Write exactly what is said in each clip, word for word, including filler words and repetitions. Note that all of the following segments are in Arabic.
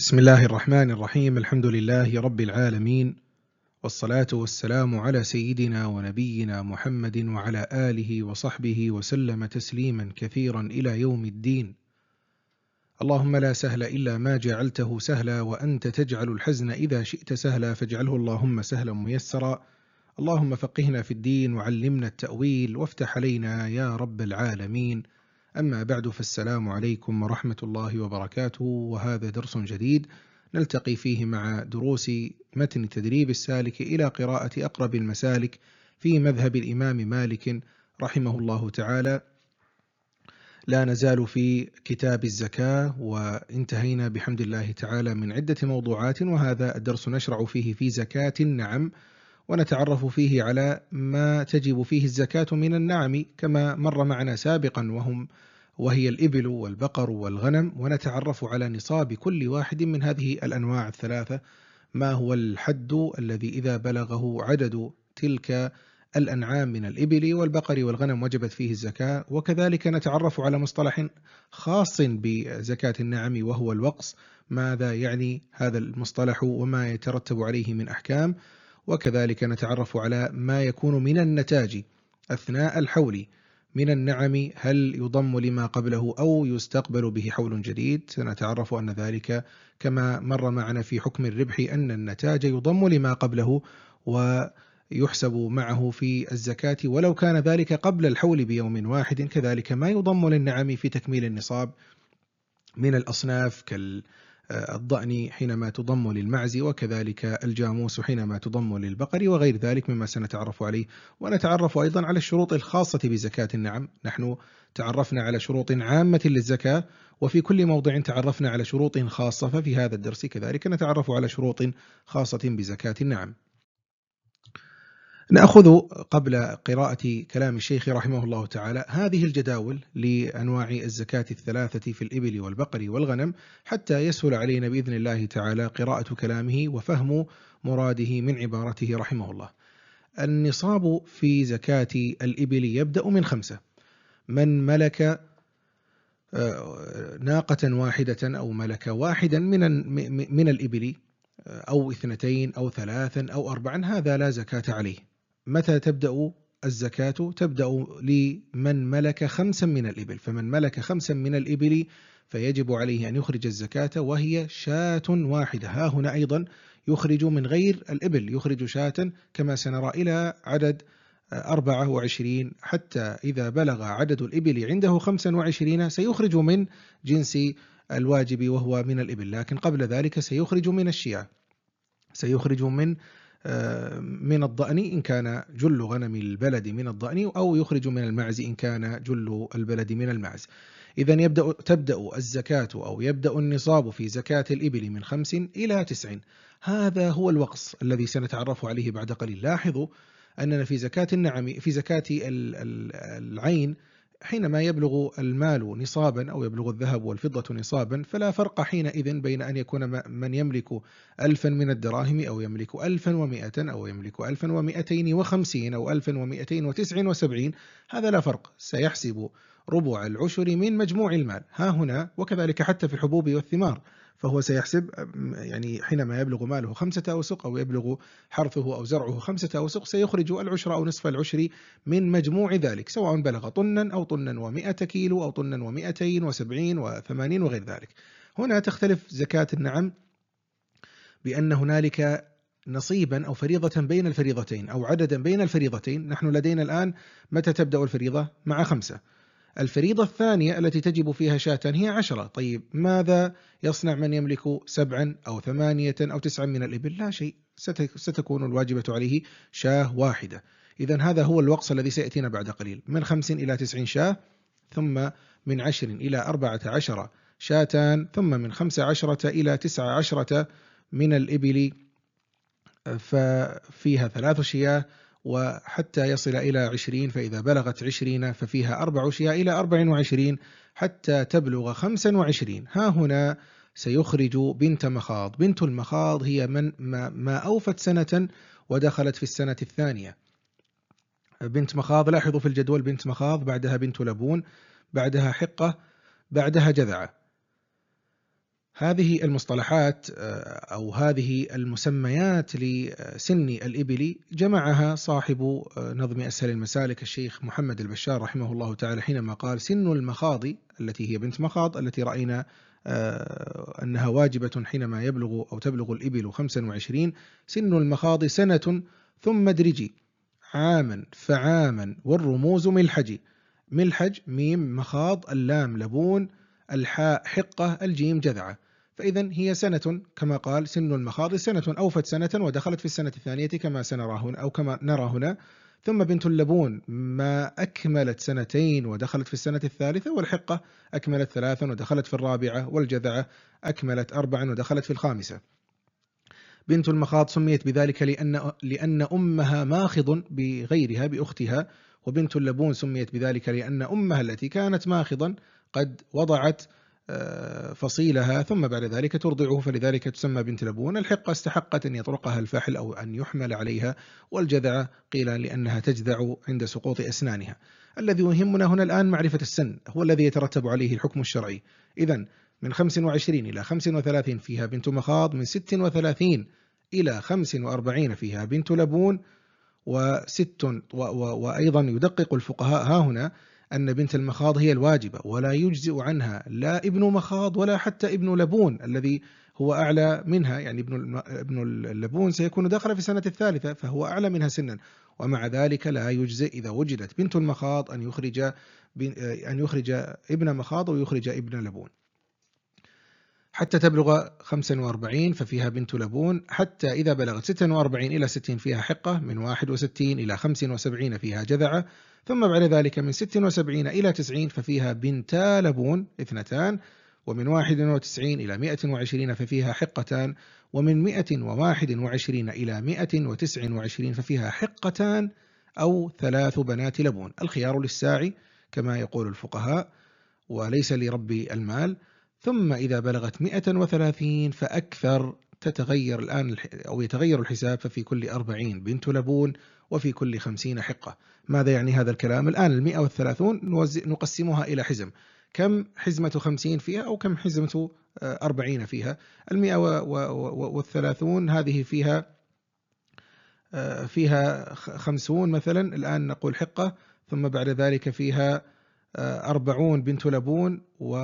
بسم الله الرحمن الرحيم. الحمد لله رب العالمين، والصلاة والسلام على سيدنا ونبينا محمد وعلى آله وصحبه وسلم تسليما كثيرا إلى يوم الدين. اللهم لا سهل إلا ما جعلته سهلا، وأنت تجعل الحزن إذا شئت سهلا، فاجعله اللهم سهلا ميسرا. اللهم فقهنا في الدين وعلمنا التأويل وافتح علينا يا رب العالمين. أما بعد، فالسلام عليكم ورحمة الله وبركاته، وهذا درس جديد نلتقي فيه مع دروس متن تدريب السالك إلى قراءة أقرب المسالك في مذهب الإمام مالك رحمه الله تعالى. لا نزال في كتاب الزكاة، وانتهينا بحمد الله تعالى من عدة موضوعات، وهذا الدرس نشرع فيه في زكاة النعم، ونتعرف فيه على ما تجب فيه الزكاة من النعم كما مر معنا سابقا، وهم وهي الإبل والبقر والغنم، ونتعرف على نصاب كل واحد من هذه الأنواع الثلاثة، ما هو الحد الذي إذا بلغه عدد تلك الأنعام من الإبل والبقر والغنم وجبت فيه الزكاة. وكذلك نتعرف على مصطلح خاص بزكاة النعم وهو الوقص، ماذا يعني هذا المصطلح وما يترتب عليه من أحكام. وكذلك نتعرف على ما يكون من النتاج أثناء الحول من النعم، هل يضم لما قبله أو يستقبل به حول جديد. سنتعرف أن ذلك كما مر معنا في حكم الربح أن النتاج يضم لما قبله ويحسب معه في الزكاة ولو كان ذلك قبل الحول بيوم واحد. كذلك ما يضم للنعم في تكميل النصاب من الأصناف كال الضأن حينما تضم للمعز، وكذلك الجاموس حينما تضم للبقر، وغير ذلك مما سنتعرف عليه. ونتعرف أيضا على الشروط الخاصة بزكاة النعم. نحن تعرفنا على شروط عامة للزكاة، وفي كل موضع تعرفنا على شروط خاصة، ففي هذا الدرس كذلك نتعرف على شروط خاصة بزكاة النعم. نأخذ قبل قراءة كلام الشيخ رحمه الله تعالى هذه الجداول لأنواع الزكاة الثلاثة في الإبل والبقر والغنم، حتى يسهل علينا بإذن الله تعالى قراءة كلامه وفهم مراده من عبارته رحمه الله. النصاب في زكاة الإبل يبدأ من خمسة: من ملك ناقة واحدة أو ملك واحدا من من الإبل أو اثنتين أو ثلاثا أو أربعا، هذا لا زكاة عليه. متى تبدأ الزكاة؟ تبدأ لمن ملك خمسا من الإبل، فمن ملك خمسا من الإبل فيجب عليه أن يخرج الزكاة وهي شاة واحدة. ها هنا أيضا يخرج من غير الإبل، يخرج شاة كما سنرى إلى عدد أربعة وعشرين، حتى إذا بلغ عدد الإبل عنده خمسا وعشرين سيخرج من جنس الواجب وهو من الإبل، لكن قبل ذلك سيخرج من الشياه، سيخرج من من الضأن إن كان جل غنم البلد من الضأن، أو يخرج من المعز إن كان جل البلد من المعز. إذن يبدأ تبدأ الزكاة أو يبدأ النصاب في زكاة الإبل من خمس إلى تسع. هذا هو الوقص الذي سنتعرف عليه بعد قليل. لاحظوا أننا في زكاة النعم في زكاة العين حينما يبلغ المال نصابا أو يبلغ الذهب والفضة نصابا، فلا فرق حينئذ بين أن يكون من يملك ألفا من الدراهم أو يملك ألفا ومائة أو يملك ألفا ومائتين وخمسين أو ألفا ومائتين وتسع وسبعين، هذا لا فرق، سيحسب ربع العشر من مجموع المال ها هنا. وكذلك حتى في الحبوب والثمار، فهو سيحسب يعني حينما يبلغ ماله خمسة أوسق أو يبلغ حرثه أو زرعه خمسة أوسق سيخرج العشر أو نصف العشر من مجموع ذلك، سواء بلغ طنا أو طنا ومائة كيلو أو طنا ومائتين وسبعين وثمانين وغير ذلك. هنا تختلف زكاة النعم بأن هنالك نصيبا أو فريضة بين الفريضتين أو عددا بين الفريضتين. نحن لدينا الآن متى تبدأ الفريضة؟ مع خمسة. الفريضة الثانية التي تجب فيها شاة هي عشرة. طيب ماذا يصنع من يملك سبعا أو ثمانية أو تسعا من الإبل؟ لا شيء، ستكون الواجبة عليه شاة واحدة. إذن هذا هو الوقص الذي سيأتينا بعد قليل: من خمس إلى تسع شاة، ثم من عشر إلى أربعة عشر شاتان، ثم من خمس عشرة إلى تسع عشرة من الإبل ففيها ثلاث شياه، وحتى يصل إلى عشرين، فإذا بلغت عشرين ففيها أربع شياه إلى أربع وعشرين حتى تبلغ خمسا وعشرين. ها هنا سيخرج بنت مخاض. بنت المخاض هي من ما, ما أوفت سنة ودخلت في السنة الثانية. بنت مخاض، لاحظوا في الجدول: بنت مخاض، بعدها بنت لبون، بعدها حقة، بعدها جذعة. هذه المصطلحات أو هذه المسميات لسن الإبل جمعها صاحب نظم أسهل المسالك الشيخ محمد البشار رحمه الله تعالى حينما قال: سن المخاض، التي هي بنت مخاض، التي رأينا أنها واجبة حينما يبلغ أو تبلغ الإبل خمسا وعشرين، سن المخاض سنة ثم ادرجي عاما فعاما والرموز ملحج. ملحج ميم مخاض، اللام لبون، الحاء حقة، الجيم جذعة. فإذا هي سنة، كما قال سن المخاض سنة، أوفت سنة ودخلت في السنة الثانية كما سنرى هنا أو كما نرى هنا. ثم بنت اللبون ما أكملت سنتين ودخلت في السنة الثالثة، والحقة أكملت ثلاثا ودخلت في الرابعة، والجذعة أكملت أربعا ودخلت في الخامسة. بنت المخاض سميت بذلك لأن لأن أمها ماخض بغيرها بأختها، وبنت اللبون سميت بذلك لأن أمها التي كانت ماخضا قد وضعت فصيلها ثم بعد ذلك ترضعه، فلذلك تسمى بنت لبون. الحقة استحقت أن يطرقها الفاحل أو أن يحمل عليها، والجذعة قيل لأنها تجذع عند سقوط أسنانها. الذي يهمنا هنا الآن معرفة السن، هو الذي يترتب عليه الحكم الشرعي. إذن من خمس وعشرين إلى خمس وثلاثين فيها بنت مخاض، من ست وثلاثين إلى خمس وأربعين فيها بنت لبون، وست و و وأيضا يدقق الفقهاء ها هنا أن بنت المخاض هي الواجبة، ولا يجزئ عنها لا ابن مخاض ولا حتى ابن لبون الذي هو أعلى منها، يعني ابن ابن اللبون سيكون داخل في السنة الثالثة فهو أعلى منها سنا، ومع ذلك لا يجزئ إذا وجدت بنت المخاض أن يخرج أن يخرج ابن مخاض ويخرج ابن لبون. حتى تبلغ خمسا وأربعين ففيها بنت لبون، حتى إذا بلغت ستة وأربعين إلى ستين فيها حقة، من واحد وستين إلى خمس وسبعين فيها جذعة، ثم بعد ذلك من ست وسبعين إلى تسعين ففيها بنتا لبون اثنتان، ومن واحد وتسعين إلى مئة وعشرين ففيها حقتان، ومن مئة وواحد وعشرين إلى مئة وتسع وعشرين ففيها حقتان أو ثلاث بنات لبون. الخيار للساعي كما يقول الفقهاء وليس لرب المال. ثم إذا بلغت مئة وثلاثين فأكثر تتغير الآن أو يتغير الحساب، ففي كل أربعين بنت لبون وفي كل خمسين حقة. ماذا يعني هذا الكلام؟ الآن المئة والثلاثون نقسمها إلى حزم، كم حزمة خمسين فيها أو كم حزمة أربعين فيها؟ المئة والثلاثون هذه فيها فيها خمسون مثلا، الآن نقول حقة، ثم بعد ذلك فيها أربعون بنت لبون و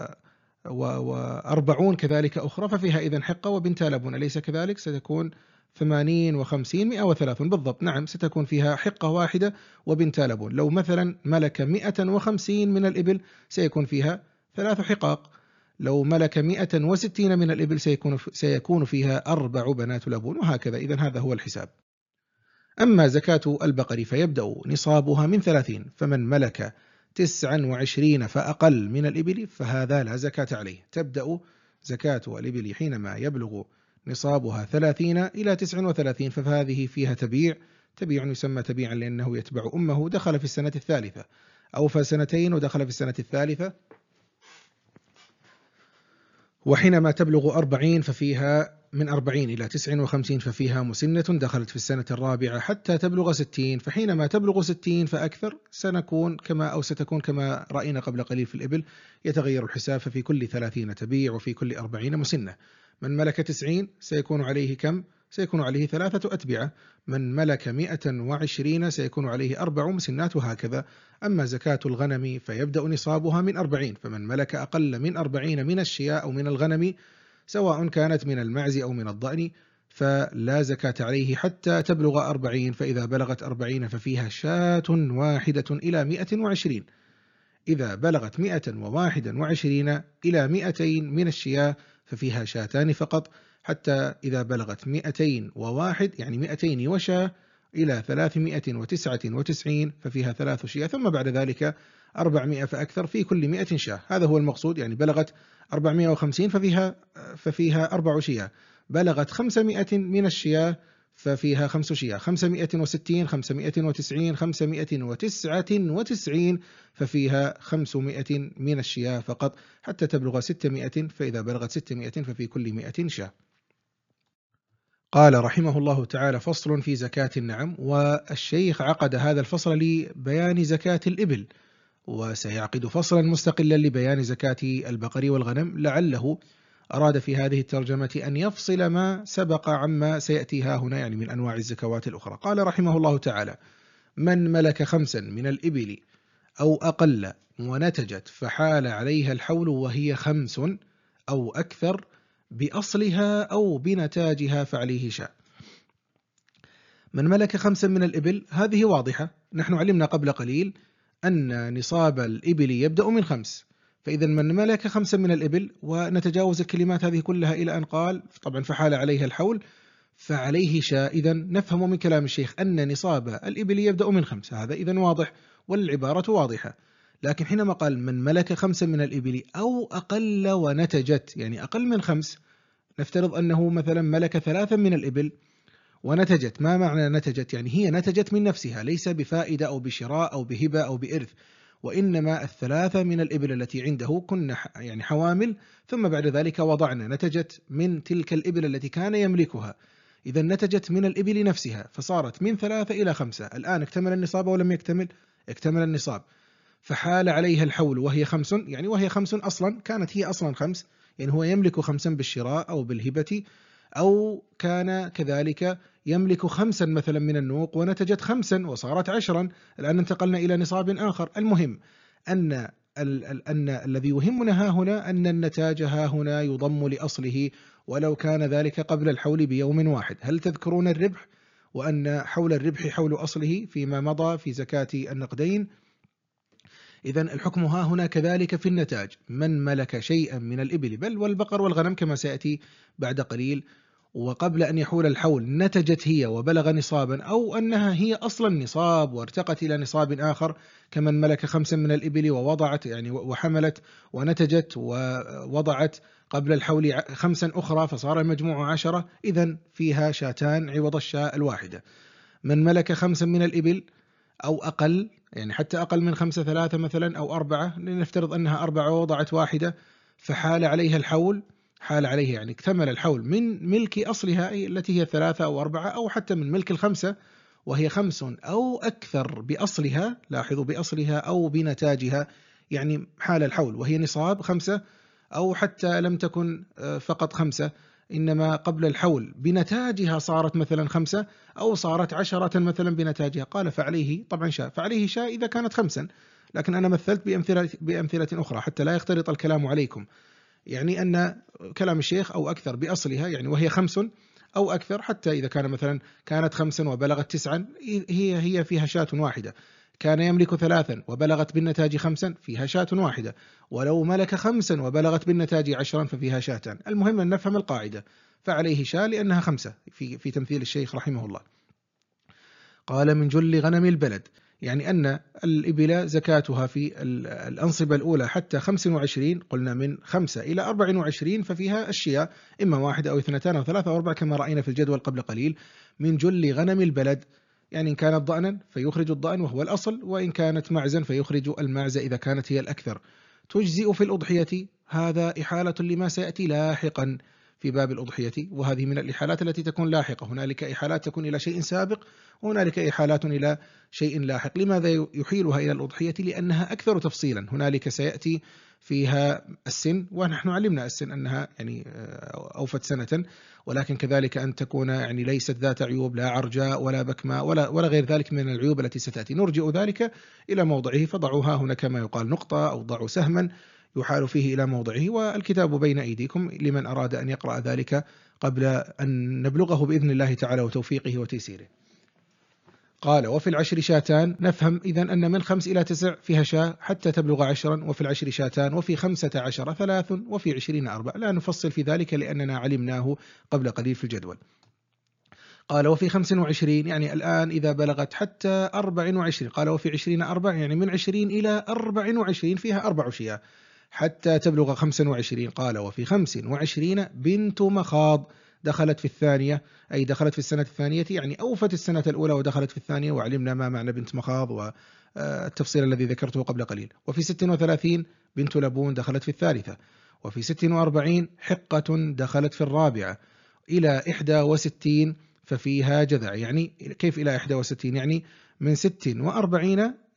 وأربعون كذلك أخرى، ففيها إذن حقة وبنت لبون، أليس كذلك؟ ستكون ثمانين وخمسين مئة وثلاثون بالضبط، نعم ستكون فيها حقة واحدة وبنت لبون. لو مثلا ملك مئة وخمسين من الإبل سيكون فيها ثلاث حقاق، لو ملك مئة وستين من الإبل سيكون سيكون فيها أربع بنات لبون، وهكذا. إذن هذا هو الحساب. أما زكاة البقر فيبدأ نصابها من ثلاثين، فمن ملك تسعا وعشرين فأقل من الإبل فهذا لا زكاة عليه. تبدأ زكاة الإبل حينما يبلغ نصابها ثلاثين إلى تسع وثلاثين، فهذه فيها تبيع. تبيع يسمى تبيعا لأنه يتبع أمه، دخل في السنة الثالثة، أوفى سنتين ودخل في السنة الثالثة. وحينما تبلغ أربعين ففيها من أربعين إلى تسع وخمسين ففيها مسنة، دخلت في السنة الرابعة حتى تبلغ ستين، فحينما تبلغ ستين فأكثر سنكون كما أو ستكون كما رأينا قبل قليل في الإبل، يتغير الحساب، ففي كل ثلاثين تبيع وفي كل أربعين مسنة. من ملك تسعين سيكون عليه كم؟ سيكون عليه ثلاثة أتبعة. من ملك مئة وعشرين سيكون عليه أربع مسنات، وهكذا. أما زكاة الغنم فيبدأ نصابها من أربعين، فمن ملك أقل من أربعين من الشياء أو من الغنم سواء كانت من المعز أو من الضأن فلا زكاة عليه حتى تبلغ أربعين، فإذا بلغت أربعين ففيها شاة واحدة إلى مئة وعشرين. إذا بلغت مئة وواحد وعشرين إلى مئتين من الشياء ففيها شاتان فقط، حتى إذا بلغت مئتين وواحد يعني مئتين وشاة إلى ثلاثمائة وتسعة وتسعين ففيها ثلاث شياء، ثم بعد ذلك أربعمائة فأكثر في كل مئة شاة. هذا هو المقصود، يعني بلغت أربعمائة وخمسين ففيها ففيها أربع شياء، بلغت خمسمائة من الشياء ففيها خمس شياء، خمسمائة وستين خمسمائة وتسعين خمسمائة وتسعة وتسعين ففيها خمسمائة من الشياء فقط، حتى تبلغ ستمائة، فإذا بلغت ستمائة ففي كل مئة شاة. قال رحمه الله تعالى: فصل في زكاة النعم. والشيخ عقد هذا الفصل لبيان زكاة الإبل، وسيعقد فصلا مستقلا لبيان زكاة البقر والغنم، لعله أراد في هذه الترجمة أن يفصل ما سبق عما سيأتي ها هنا، يعني من أنواع الزكوات الأخرى. قال رحمه الله تعالى: من ملك خمسا من الإبل أو أقل ونتجت فحال عليها الحول وهي خمس أو أكثر بأصلها أو بنتاجها فعليه شاء. من ملك خمسا من الإبل هذه واضحة، نحن علمنا قبل قليل أن نصاب الإبل يبدأ من خمس، فإذا من ملك خمسا من الإبل، ونتجاوز الكلمات هذه كلها إلى أن قال طبعا فحال عليها الحول فعليه شاء. إذا نفهم من كلام الشيخ أن نصاب الإبل يبدأ من خمس، هذا إذا واضح والعبارة واضحة. لكن حينما قال من ملك خمسا من الإبل أو أقل ونتجت، يعني أقل من خمس، نفترض أنه مثلا ملك ثلاثا من الإبل ونتجت. ما معنى نتجت؟ يعني هي نتجت من نفسها، ليس بفائدة أو بشراء أو بهبة أو بإرث، وإنما الثلاثة من الإبل التي عنده كنا يعني حوامل، ثم بعد ذلك وضعنا، نتجت من تلك الإبل التي كان يملكها. إذا نتجت من الإبل نفسها فصارت من ثلاثة إلى خمسة. الآن اكتمل النصاب ولم يكتمل؟ اكتمل النصاب. فحال عليها الحول وهي خمس، يعني وهي خمس أصلا، كانت هي أصلا خمس، يعني هو يملك خمسا بالشراء أو بالهبة، أو كان كذلك يملك خمسا مثلا من النوق ونتجت خمسا وصارت عشرا. الآن انتقلنا إلى نصاب آخر. المهم أن أن الذي يهمنا ها هنا أن النتاج ها هنا يضم لأصله، ولو كان ذلك قبل الحول بيوم واحد. هل تذكرون الربح؟ وأن حول الربح حول أصله فيما مضى في زكاة النقدين. إذا الحكم ها هنا كذلك في النتاج. من ملك شيئا من الإبل بل والبقر والغنم كما سيأتي بعد قليل، وقبل أن يحول الحول نتجت هي وبلغ نصابا، أو أنها هي أصلا نصاب وارتقت إلى نصاب آخر، كمن ملك خمسا من الإبل ووضعت يعني وحملت ونتجت ووضعت قبل الحول خمسا أخرى فصار المجموع عشرة، إذن فيها شاتان عوض الشاء الواحدة. من ملك خمسا من الإبل أو أقل، يعني حتى أقل من خمسة، ثلاثة مثلا أو أربعة، لنفترض أنها أربعة ووضعت واحدة فحال عليها الحول، حال عليه يعني اكتمل الحول من ملك أصلها التي هي ثلاثة أو أربعة، أو حتى من ملك الخمسة وهي خمس أو أكثر بأصلها، لاحظوا بأصلها أو بنتاجها، يعني حال الحول وهي نصاب خمسة، أو حتى لم تكن فقط خمسة إنما قبل الحول بنتاجها صارت مثلا خمسة، أو صارت عشرة مثلا بنتاجها. قال فعليه طبعا شاء، فعليه شاء إذا كانت خمسا، لكن أنا مثلت بأمثلة, بأمثلة أخرى حتى لا يختلط الكلام عليكم. يعني أن كلام الشيخ أو أكثر بأصلها، يعني وهي خمس أو أكثر، حتى إذا كان مثلا كانت خمسا وبلغت تسعا هي هي فيها شاة واحدة، كان يملك ثلاثا وبلغت بالنتاج خمسا فيها شاة واحدة، ولو ملك خمسا وبلغت بالنتاج عشرا ففيها شاتان. المهم أن نفهم القاعدة، فعليه شاة لأنها خمسة في, في تمثيل الشيخ رحمه الله. قال من جل غنم البلد، يعني أن الإبل زكاتها في الأنصبة الأولى حتى خمس وعشرين، قلنا من خمسة إلى أربع وعشرين ففيها الشياء، إما واحدة أو اثنتان أو ثلاثة أو أربع كما رأينا في الجدول قبل قليل. من جل غنم البلد، يعني إن كانت ضأنا فيخرج الضأن وهو الأصل، وإن كانت معزا فيخرج المعز إذا كانت هي الأكثر. تجزئ في الأضحية، هذا إحالة لما سيأتي لاحقا في باب الأضحية، وهذه من الإحالات التي تكون لاحقة. هنالك إحالات تكون إلى شيء سابق، وهنالك إحالات إلى شيء لاحق. لماذا يحيلها إلى الأضحية؟ لأنها أكثر تفصيلا. هنالك سيأتي فيها السن، ونحن علمنا السن أنها يعني أوفت سنة، ولكن كذلك أن تكون يعني ليست ذات عيوب، لا عرجاء ولا بكماء ولا, ولا غير ذلك من العيوب التي ستأتي. نرجئ ذلك إلى موضعه، فضعوها هنا كما يقال نقطة، أو ضعوا سهما يحال فيه إلى موضعه، والكتاب بين أيديكم لمن أراد أن يقرأ ذلك قبل أن نبلغه بإذن الله تعالى وتوفيقه وتيسيره. قال وفي العشر شاتان، نفهم إذن أن من خمس إلى تسع فيها شاة حتى تبلغ عشرا، وفي العشر شاتان، وفي خمسة عشر ثلاث، وفي عشرين أربع. لا نفصل في ذلك لأننا علمناه قبل قليل في الجدول. قال وفي خمس وعشرين، يعني الآن إذا بلغت حتى أربع وعشرين. قال وفي عشرين أربع، يعني من عشرين إلى أربع وعشرين فيها أربع شياه حتى تبلغ خمسا وعشرين. قال وفي خمس وعشرين بنت مخاض، دخلت في الثانية، أي دخلت في السنة الثانية، يعني أوفت السنة الأولى ودخلت في الثانية، وعلمنا ما معنى بنت مخاض والتفصيل الذي ذكرته قبل قليل. وفي ست وثلاثين بنت لبون، دخلت في الثالثة. وفي ست وأربعين حقة، دخلت في الرابعة. إلى إحدى وستين ففيها جذع. يعني كيف إلى إحدى وستين؟ يعني من ست وأربعين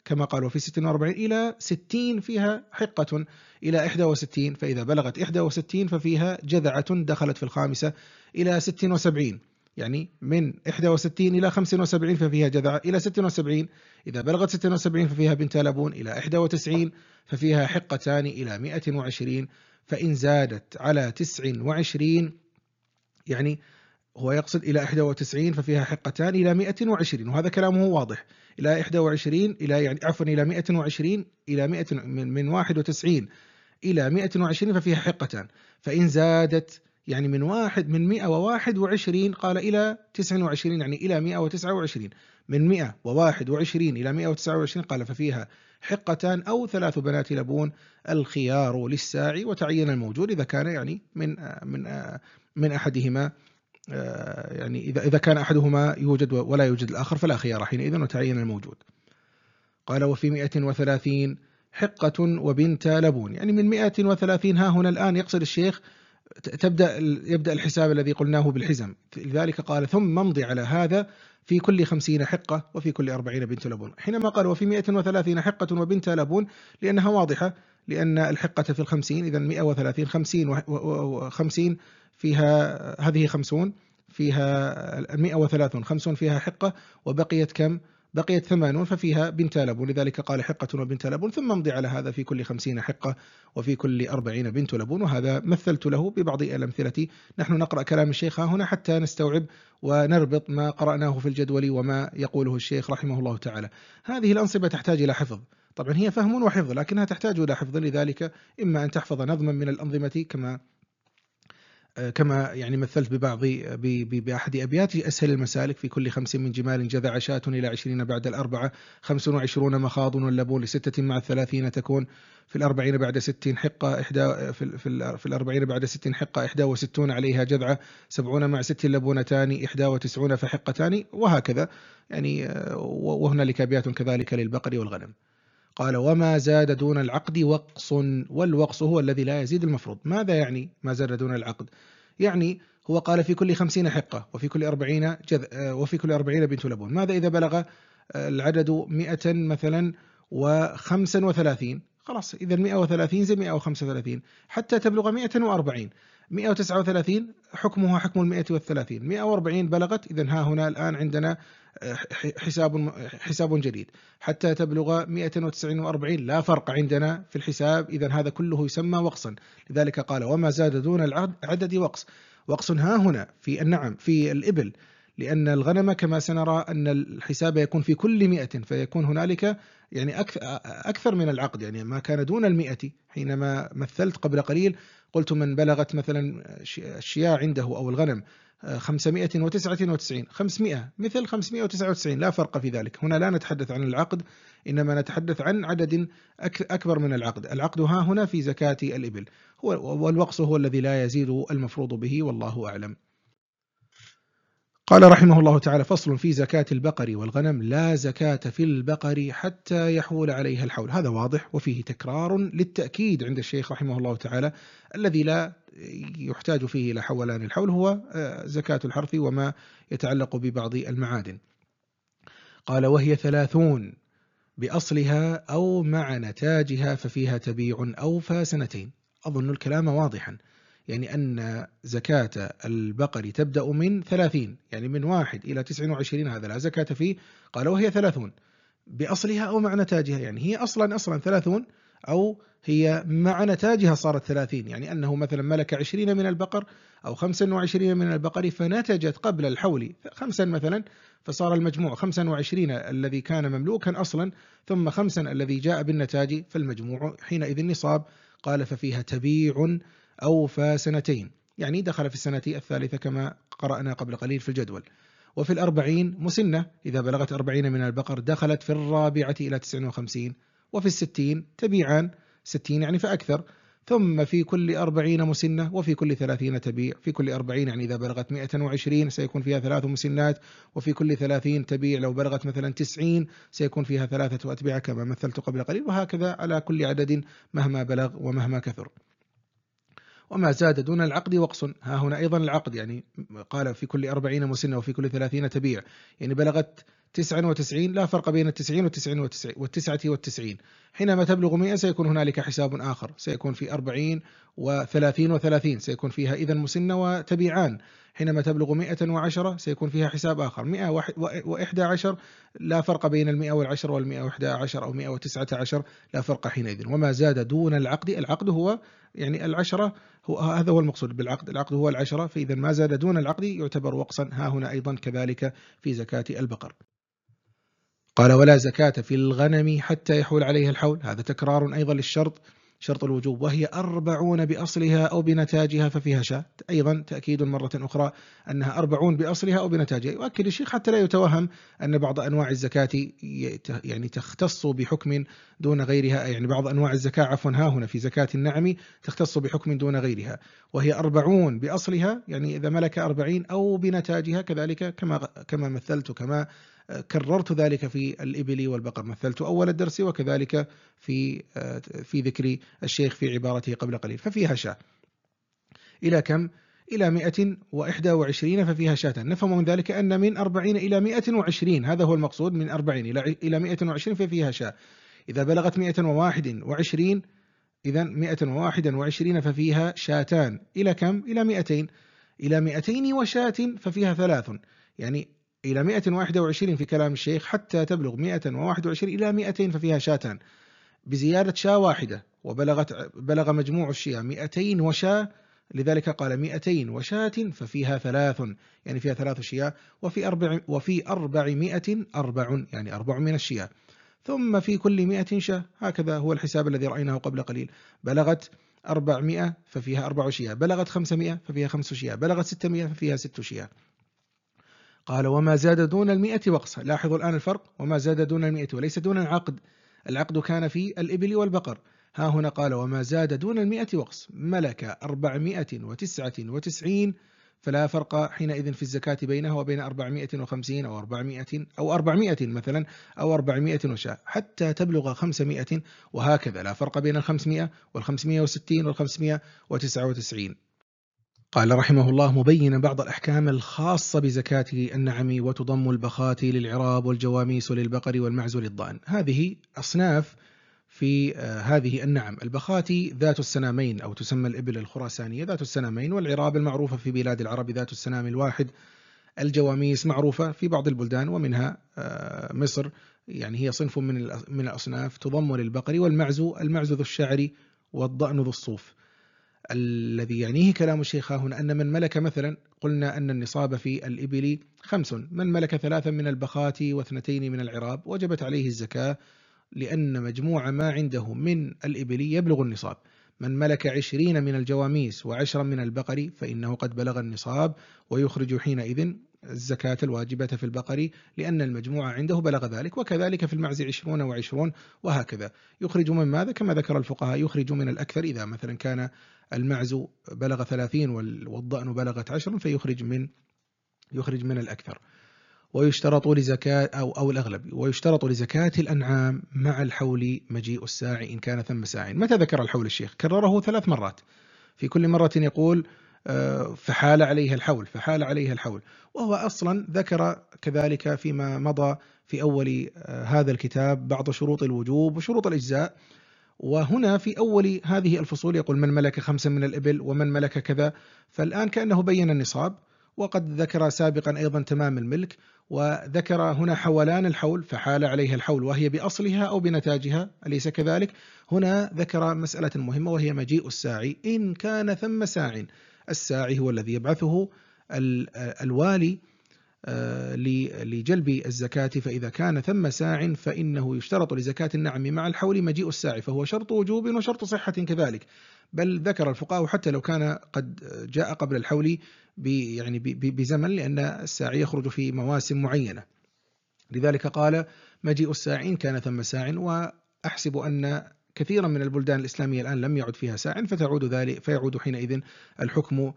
كما قال وفي ست وأربعين إلى ستين فيها حقة إلى إحدى وستين، فإذا بلغت إحدى وستين ففيها جذعة دخلت في الخامسة إلى ست وسبعين، يعني من إحدى وستين إلى خمس وسبعين ففيها جذعة إلى ست وسبعين، إذا بلغت ست وسبعين ففيها بنت لبون، إلى إحدى وتسعين ففيها حقتان إلى مئة وعشرين، فإن زادت على تسع وعشرين، يعني هو يقصد إلى إحدى وتسعين ففيها حقتان إلى مئة وعشرين، وهذا كلامه واضح، إلى إحدى وعشرين إلى يعني عفوا إلى مئة وعشرين إلى مئة من, من واحد وتسعين إلى مئة وعشرين ففيها حقتان، فإن زادت يعني من واحد من مئة وواحد وعشرين قال إلى تسع وعشرين يعني إلى مئة وتسعة وعشرين، من مئة وواحد وعشرين إلى مئة وتسعة وعشرين قال ففيها حقتان أو ثلاث بنات لبون، الخيار للساعي وتعين الموجود إذا كان يعني من من من أحدهما، يعني إذا إذا كان أحدهما يوجد ولا يوجد الآخر فلا خيار حينئذ وتعين الموجود. قال وفي مئة وثلاثين حقة وبنت لبون، يعني من مئة وثلاثين ها هنا الآن يقصد الشيخ تبدأ يبدأ الحساب الذي قلناه بالحزم، لذلك قال ثم امضي على هذا في كل خمسين حقة وفي كل أربعين بنت لبون. حينما قال وفي مئة وثلاثين حقة وبنت لبون لأنها واضحة، لأن الحقة في الخمسين، إذا مئة وثلاثين خمسين وخمسين فيها هذه خمسون فيها مئة وثلاثون خمسون فيها حقة وبقيت كم؟ بقيت ثمانون ففيها بنت لبون، لذلك قال حقة وبنت لبون ثم امضي على هذا في كل خمسين حقة وفي كل أربعين بنت لبون. وهذا مثلت له ببعض الأمثلة. نحن نقرأ كلام الشيخ هنا حتى نستوعب ونربط ما قرأناه في الجدول وما يقوله الشيخ رحمه الله تعالى. هذه الأنصبة تحتاج إلى حفظ، طبعا هي فهم وحفظ لكنها تحتاج إلى حفظ، لذلك إما أن تحفظ نظما من الأنظمة كما كما يعني مثلت ببعض بأحد أبيات أسهل المسالك في كل خمس من جمال جذع شاة إلى عشرين بعد الأربعة خمس وعشرون مخاض واللبون لستة مع الثلاثين تكون في الأربعين بعد ستين حقة إحدى في في في الأربعين بعد ستين حقة إحدى وستون عليها جذعة سبعون مع ست لبونتان إحدى وتسعون فحقتان، وهكذا يعني. وهنالك أبيات كذلك للبقر والغنم. قال وما زاد دون العقد وقص، والوقص هو الذي لا يزيد المفروض. ماذا يعني ما زاد دون العقد؟ يعني هو قال في كل خمسين حقة وفي كل أربعين جذ وفي كل أربعين بنت لبون. ماذا إذا بلغ العدد مئة مثلا وخمسا وثلاثين؟ خلاص إذا مئة وثلاثين زي مئة وخمسة وثلاثين حتى تبلغ مئة وأربعين. مئة وتسعة وثلاثين حكمها حكم المئة والثلاثين. مئة وأربعين بلغت، إذن ها هنا الآن عندنا حساب حساب جديد حتى تبلغ مئة وتسعة وأربعين، لا فرق عندنا في الحساب، إذن هذا كله يسمى وقصا. لذلك قال وما زاد دون العدد وقص. وقص ها هنا في النعم في الإبل، لأن الغنم كما سنرى أن الحساب يكون في كل مئة، فيكون هنالك يعني أكثر من العقد، يعني ما كان دون المئة. حينما مثلت قبل قليل قلت من بلغت مثلا الشياع عنده أو الغنم خمسمائة وتسعة وتسعين، خمسمائة مثل خمسمائة وتسعة وتسعين لا فرق في ذلك. هنا لا نتحدث عن العقد، إنما نتحدث عن عدد أكبر من العقد. العقد ها هنا في زكاة الإبل، والوقص هو الذي لا يزيد المفروض به، والله أعلم. قال رحمه الله تعالى فصل في زكاة البقر والغنم. لا زكاة في البقر حتى يحول عليها الحول. هذا واضح وفيه تكرار للتأكيد عند الشيخ رحمه الله تعالى. الذي لا يحتاج فيه إلى حولان الحول هو زكاة الحرث وما يتعلق ببعض المعادن. قال وهي ثلاثون بأصلها أو مع نتاجها ففيها تبيع أوفى سنتين. أظن الكلام واضحا، يعني أن زكاة البقر تبدأ من ثلاثين، يعني من واحد إلى تسع وعشرين هذا لا زكاة فيه. قال وهي ثلاثون بأصلها أو مع نتاجها، يعني هي أصلا أصلا ثلاثون أو هي مع نتاجها صارت ثلاثين، يعني أنه مثلا ملك عشرين من البقر أو خمسا وعشرين من البقر فنتجت قبل الحول خمسا مثلا، فصار المجموع خمسا وعشرين الذي كان مملوكا أصلا ثم خمسا الذي جاء بالنتاج، فالمجموع حينئذ نصاب. قال ففيها تبيع أوفى سنتين، يعني دخل في السنة الثالثة كما قرأنا قبل قليل في الجدول. وفي الأربعين مسنة، إذا بلغت أربعين من البقر دخلت في الرابعة إلى تسع وخمسين. وفي الستين تبيعان، ستين يعني فأكثر. ثم في كل أربعين مسنة وفي كل ثلاثين تبيع. في كل أربعين يعني إذا بلغت مئة وعشرين سيكون فيها ثلاث مسنات، وفي كل ثلاثين تبيع. لو بلغت مثلا تسعين سيكون فيها ثلاثة أتباع كما مثلت قبل قليل، وهكذا على كل عدد مهما بلغ ومهما كثر. وما زاد دون العقد وقص. ها هنا أيضا العقد، يعني قال في كل أربعين مسنة وفي كل ثلاثين تبيع، يعني بلغت تسعة وتسعين لا فرق بين التسعين والتسعين والتسعة والتسعين. حينما تبلغ مئة سيكون هنالك حساب آخر، سيكون في أربعين وثلاثين وثلاثين، سيكون فيها إذن مسنة وتبيعان. حينما تبلغ مئة وعشرة سيكون فيها حساب آخر، مئة وإحدى عشر لا فرق بين المئة والعشر والمئة وإحدى عشر أو مئة وتسعة عشر، لا فرق حينئذ. وما زاد دون العقد، العقد هو يعني العشرة، هو هذا هو المقصود بالعقد، العقد هو العشرة، فإذا ما زاد دون العقد يعتبر وقصا. ها هنا أيضا كذلك في زكاة البقر. قال ولا زكاة في الغنم حتى يحول عليها الحول، هذا تكرار أيضا للشرط، شرط الوجوب، وهي أربعون بأصلها أو بنتاجها ففيها شاة، أيضا تأكيد مرة أخرى أنها أربعون بأصلها أو بنتاجها. يؤكد الشيخ حتى لا يتوهم أن بعض أنواع الزكاة يعني تختص بحكم دون غيرها، يعني بعض أنواع الزكاة عفوا ها هنا في زكاة النعم تختص بحكم دون غيرها، وهي أربعون بأصلها، يعني إذا ملك أربعين أو بنتاجها كذلك، كما كما مثلت كما كررت ذلك في الإبل والبقر، مثلت أول الدرس وكذلك في في ذكر الشيخ في عبارته قبل قليل. ففيها شاة إلى كم؟ إلى مئة وإحدى وعشرين ففيها شاة. نفهم من ذلك أن من أربعين إلى مئة وعشرين، هذا هو المقصود، من أربعين إلى إلى مئة وعشرين ففيها شاة. إذا بلغت مئة وواحد وعشرين، إذا مئة وواحد وعشرين ففيها شاتان. إلى كم؟ إلى مئتين. إلى مئتين وشاة ففيها ثلاث، يعني إلى مئة وواحد وعشرين في كلام الشيخ حتى تبلغ مئة وواحد وعشرين إلى مئتين ففيها شاتان، بزيادة شاة واحدة، وبلغت بلغ مجموع الشياه مئتين وشاة، لذلك قال مئتين وشاة ففيها ثلاث، يعني فيها ثلاث شياه. وفي أربع وفي أربعمائة أربع، يعني أربع من الشياه. ثم في كل مئة شاة، هكذا هو الحساب الذي رأيناه قبل قليل. بلغت أربعمائة ففيها أربع شياه، بلغت خمسمائة ففيها خمس شياه، بلغت ستمائة ففيها ست شياه. قال وما زاد دون المئة وقص، لاحظوا الآن الفرق، وما زاد دون المئة وليس دون العقد، العقد كان في الإبل والبقر، ها هنا قال وما زاد دون المئة وقص، ملك أربعمائة وتسعة وتسعين فلا فرق حينئذ في الزكاة بينها وبين أربعمائة وخمسين أو أربعمائة أو أربعمائة مثلا أو أربعمائة وشاء حتى تبلغ خمسمائة، وهكذا لا فرق بين الخمسمائة والخمسمائة وستين والخمسمائة وتسعة وتسعين. قال رحمه الله مبينا بعض الأحكام الخاصة بزكاة النعم، وتضم البخات للعراب والجواميس للبقر والمعز للضأن. هذه أصناف في هذه النعم. البخات ذات السنامين أو تسمى الإبل الخراسانية ذات السنامين، والعراب المعروفة في بلاد العرب ذات السنام الواحد. الجواميس معروفة في بعض البلدان ومنها مصر، يعني هي صنف من من الأصناف تضم للبقر. والمعز، المعز ذو الشعر والضأن ذو الصوف. الذي يعنيه كلام الشيخ هنا أن من ملك مثلا، قلنا أن النصاب في الإبل خمس، من ملك ثلاثا من البخات واثنتين من العراب وجبت عليه الزكاة، لأن مجموع ما عنده من الإبل يبلغ النصاب. من ملك عشرين من الجواميس وعشرا من البقر فإنه قد بلغ النصاب، ويخرج حينئذ الزكاة الواجبة في البقر لأن المجموع عنده بلغ ذلك. وكذلك في المعز عشرون وعشرون، وهكذا يخرج من ماذا كما ذكر الفقهاء، يخرج من الأكثر. إذا مثلا كان المعز بلغ ثلاثين والضأن بلغت عشر فيخرج من يخرج من الأكثر. ويشترط لزكاة أو أو الأغلب، ويشترط لزكاة الأنعام مع الحول مجيء الساع إن كان ثم ساع. متى ذكر الحول الشيخ؟ كرره ثلاث مرات، في كل مرة يقول فحال عليها الحول، فحال عليها الحول. وهو أصلا ذكر كذلك فيما مضى في أول هذا الكتاب بعض شروط الوجوب وشروط الإجزاء، وهنا في أول هذه الفصول يقول من ملك خمسا من الإبل ومن ملك كذا. فالآن كأنه بين النصاب، وقد ذكر سابقا أيضا تمام الملك، وذكر هنا حولان الحول، فحال عليها الحول وهي بأصلها أو بنتاجها، أليس كذلك؟ هنا ذكر مسألة مهمة وهي مجيء الساعي إن كان ثم ساع. الساعي هو الذي يبعثه الوالي لجلب الزكاة، فإذا كان ثم ساع فإنه يشترط لزكاة النعم مع الحول مجيء الساعي، فهو شرط وجوب وشرط صحة كذلك. بل ذكر الفقهاء حتى لو كان قد جاء قبل الحول يعني بزمن، لأن الساعي يخرج في مواسم معينة، لذلك قال مجيء الساع إن كان ثم ساع. وأحسب أن كثيرا من البلدان الإسلامية الآن لم يعد فيها ساع، فتعود ذلك فيعود حينئذ الحكم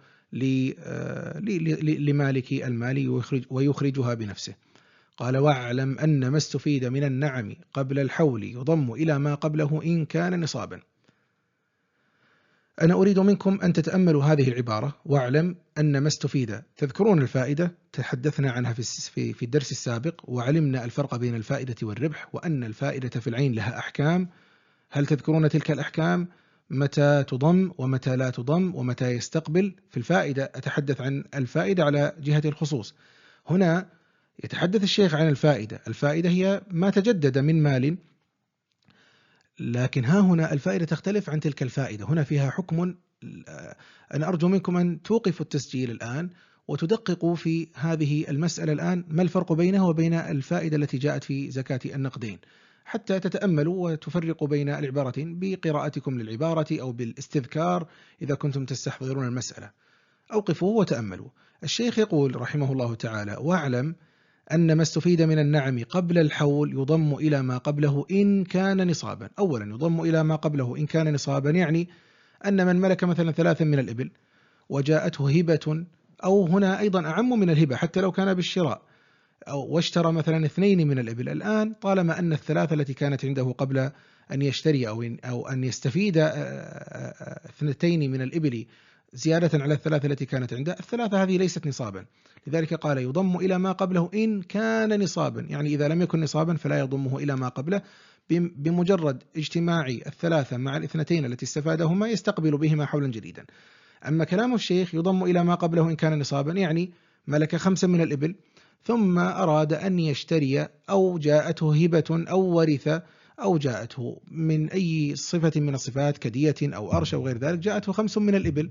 لمالك المال ويخرجها بنفسه. قال واعلم أن ما استفيد من النعم قبل الحول يضم إلى ما قبله إن كان نصابا. أنا أريد منكم أن تتأملوا هذه العبارة، واعلم أن ما استفيد. تذكرون الفائدة تحدثنا عنها في في الدرس السابق، وعلمنا الفرق بين الفائدة والربح، وأن الفائدة في العين لها أحكام. هل تذكرون تلك الأحكام؟ متى تضم ومتى لا تضم ومتى يستقبل. في الفائدة أتحدث عن الفائدة على جهة الخصوص. هنا يتحدث الشيخ عن الفائدة. الفائدة هي ما تجدد من مال، لكن ها هنا الفائدة تختلف عن تلك الفائدة. هنا فيها حكم. أنا أرجو منكم أن توقفوا التسجيل الآن وتدققوا في هذه المسألة الآن، ما الفرق بينها وبين الفائدة التي جاءت في زكاة النقدين، حتى تتأملوا وتفرقوا بين العبارتين بقراءتكم للعبارة أو بالاستذكار إذا كنتم تستحضرون المسألة. أوقفوا وتأملوا. الشيخ يقول رحمه الله تعالى: واعلم أن ما استفيد من النعم قبل الحول يضم إلى ما قبله إن كان نصابا. أولا يضم إلى ما قبله إن كان نصابا، يعني أن من ملك مثلا ثلاثا من الإبل وجاءته هبة، أو هنا أيضا أعم من الهبة حتى لو كان بالشراء، أو واشترى مثلا اثنين من الإبل. الآن طالما أن الثلاثة التي كانت عنده قبل أن يشتري أو أو أن يستفيد اثنتين من الإبل زيادة على الثلاثة التي كانت عنده، الثلاثة هذه ليست نصابا، لذلك قال يضم إلى ما قبله إن كان نصابا، يعني إذا لم يكن نصابا فلا يضمه إلى ما قبله. بمجرد اجتماع الثلاثة مع الاثنتين التي استفادهما يستقبل بهما حولا جديدا. أما كلام الشيخ يضم إلى ما قبله إن كان نصابا، يعني ملك خمسا من الإبل ثم أراد أن يشتري، أو جاءته هبة أو ورث، أو جاءته من أي صفة من الصفات كدية أو أرش أو غير ذلك، جاءته خمس من الإبل.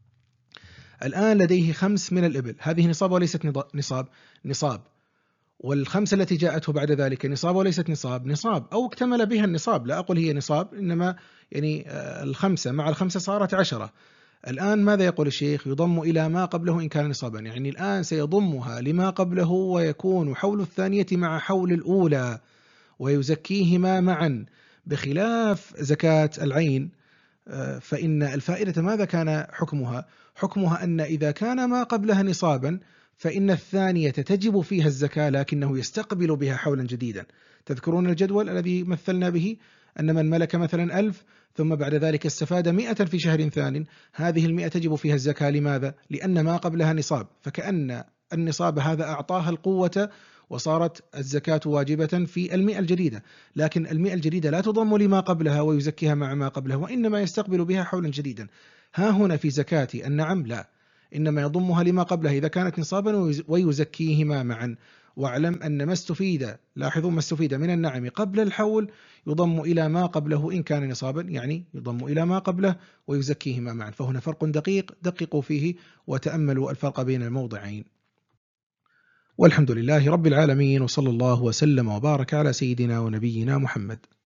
الآن لديه خمس من الإبل، هذه نصاب وليست نصاب؟ نصاب. والخمسة التي جاءته بعد ذلك نصاب وليست نصاب؟ نصاب، أو اكتمل بها النصاب، لا أقول هي نصاب، إنما يعني الخمسة مع الخمسة صارت عشرة. الآن ماذا يقول الشيخ؟ يضم إلى ما قبله إن كان نصابا، يعني الآن سيضمها لما قبله، ويكون حول الثانية مع حول الأولى، ويزكيهما معا، بخلاف زكاة العين. فإن الفائدة ماذا كان حكمها؟ حكمها أن إذا كان ما قبلها نصابا فإن الثانية تجب فيها الزكاة، لكنه يستقبل بها حولا جديدا. تذكرون الجدول الذي مثلنا به، أن من ملك مثلا ألف ثم بعد ذلك استفاد مئة في شهر ثان، هذه المئة تجب فيها الزكاة. لماذا؟ لأن ما قبلها نصاب، فكأن النصاب هذا أعطاها القوة وصارت الزكاة واجبة في المئة الجديدة، لكن المئة الجديدة لا تضم لما قبلها ويزكيها مع ما قبلها، وإنما يستقبل بها حولا جديدا. ها هنا في زكاة النعم لا، إنما يضمها لما قبلها إذا كانت نصابا ويزكيهما معا. واعلم أن ما استفيد، لاحظوا ما استفيد من النعم قبل الحول يضم إلى ما قبله إن كان نصابا، يعني يضم إلى ما قبله ويزكيهما معا. فهنا فرق دقيق، دققوا فيه وتأملوا الفرق بين الموضعين. والحمد لله رب العالمين، وصلى الله وسلم وبارك على سيدنا ونبينا محمد.